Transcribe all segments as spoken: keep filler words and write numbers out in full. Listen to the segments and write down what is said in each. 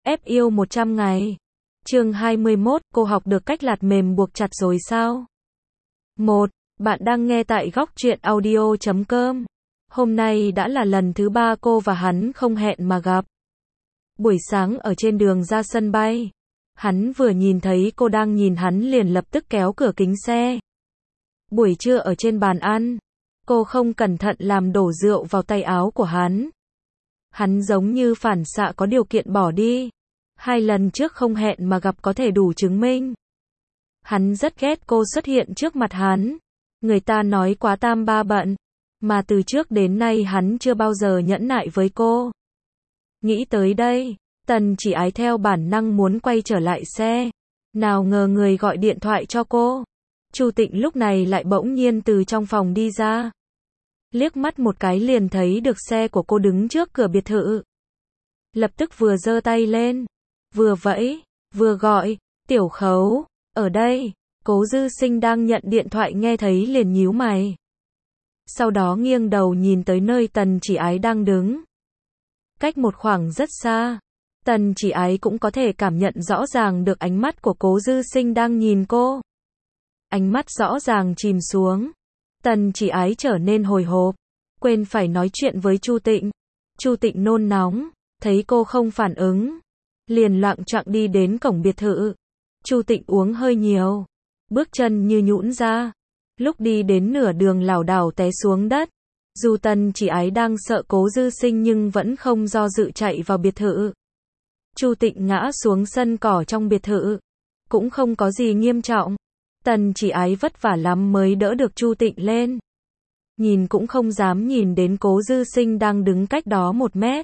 ép yêu một trăm ngày. Chương hai mươi mốt, cô học được cách lạt mềm buộc chặt rồi sao? một. Bạn đang nghe tại góc truyện audio chấm com. Hôm nay đã là lần thứ ba cô và hắn không hẹn mà gặp. Buổi sáng ở trên đường ra sân bay, hắn vừa nhìn thấy cô đang nhìn hắn liền lập tức kéo cửa kính xe. Buổi trưa ở trên bàn ăn, cô không cẩn thận làm đổ rượu vào tay áo của hắn. Hắn giống như phản xạ có điều kiện bỏ đi. Hai lần trước không hẹn mà gặp có thể đủ chứng minh. Hắn rất ghét cô xuất hiện trước mặt hắn. Người ta nói quá tam ba bận, mà từ trước đến nay hắn chưa bao giờ nhẫn nại với cô. Nghĩ tới đây, Tần Chỉ Ái theo bản năng muốn quay trở lại xe. Nào ngờ người gọi điện thoại cho cô, Chu Tịnh lúc này lại bỗng nhiên từ trong phòng đi ra. Liếc mắt một cái liền thấy được xe của cô đứng trước cửa biệt thự. Lập tức vừa giơ tay lên, vừa vẫy, vừa gọi, Tiểu Khấu, ở đây. Cố Dư Sinh đang nhận điện thoại nghe thấy liền nhíu mày. Sau đó nghiêng đầu nhìn tới nơi Tần Chỉ Ái đang đứng. Cách một khoảng rất xa, Tần Chỉ Ái cũng có thể cảm nhận rõ ràng được ánh mắt của Cố Dư Sinh đang nhìn cô. Ánh mắt rõ ràng chìm xuống. Tần Chỉ Ái trở nên hồi hộp, quên phải nói chuyện với Chu Tịnh. Chu Tịnh nôn nóng, thấy cô không phản ứng, liền loạng choạng đi đến cổng biệt thự. Chu Tịnh uống hơi nhiều, bước chân như nhũn ra, lúc đi đến nửa đường lảo đảo té xuống đất. Dù Tần Chỉ Ái đang sợ Cố Dư Sinh nhưng vẫn không do dự chạy vào biệt thự. Chu Tịnh ngã xuống sân cỏ trong biệt thự, cũng không có gì nghiêm trọng. Tần Chỉ Ái vất vả lắm mới đỡ được Chu Tịnh lên. Nhìn cũng không dám nhìn đến Cố Dư Sinh đang đứng cách đó một mét.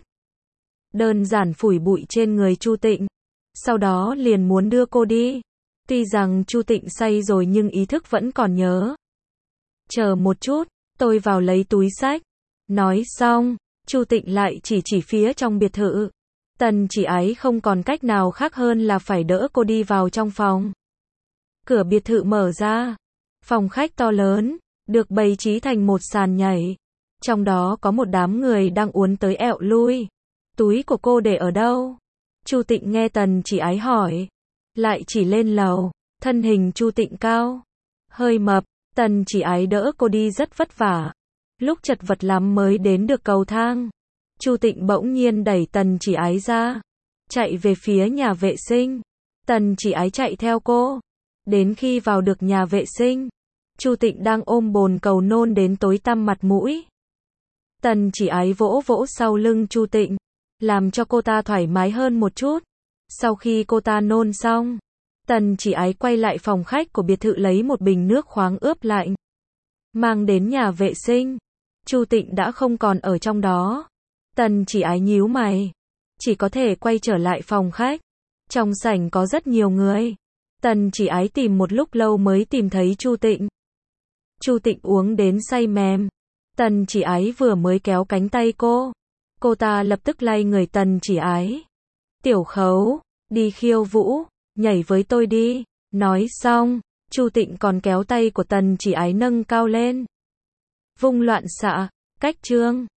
Đơn giản phủi bụi trên người Chu Tịnh, sau đó liền muốn đưa cô đi. Tuy rằng Chu Tịnh say rồi nhưng ý thức vẫn còn nhớ. Chờ một chút, tôi vào lấy túi xách. Nói xong, Chu Tịnh lại chỉ chỉ phía trong biệt thự. Tần Chỉ Ái không còn cách nào khác hơn là phải đỡ cô đi vào trong phòng. Cửa biệt thự mở ra. Phòng khách to lớn, được bày trí thành một sàn nhảy. Trong đó có một đám người đang uốn tới ẹo lui. Túi của cô để ở đâu? Chu Tịnh nghe Tần Chỉ Ái hỏi, lại chỉ lên lầu. Thân hình Chu Tịnh cao, hơi mập, Tần Chỉ Ái đỡ cô đi rất vất vả. Lúc chật vật lắm mới đến được cầu thang. Chu Tịnh bỗng nhiên đẩy Tần Chỉ Ái ra, chạy về phía nhà vệ sinh. Tần Chỉ Ái chạy theo cô. Đến khi vào được nhà vệ sinh, Chu Tịnh đang ôm bồn cầu nôn đến tối tăm mặt mũi. Tần Chỉ Ái vỗ vỗ sau lưng Chu Tịnh, làm cho cô ta thoải mái hơn một chút. Sau khi cô ta nôn xong, Tần Chỉ Ái quay lại phòng khách của biệt thự lấy một bình nước khoáng ướp lạnh, mang đến nhà vệ sinh. Chu Tịnh đã không còn ở trong đó. Tần Chỉ Ái nhíu mày, chỉ có thể quay trở lại phòng khách. Trong sảnh có rất nhiều người. Tần Chỉ Ái tìm một lúc lâu mới tìm thấy Chu Tịnh. Chu Tịnh uống đến say mềm. Tần Chỉ Ái vừa mới kéo cánh tay cô, cô ta lập tức lay người Tần Chỉ Ái. Tiểu Khấu, đi khiêu vũ, nhảy với tôi đi. Nói xong, Chu Tịnh còn kéo tay của Tần Chỉ Ái nâng cao lên. Vung loạn xạ, cách chương.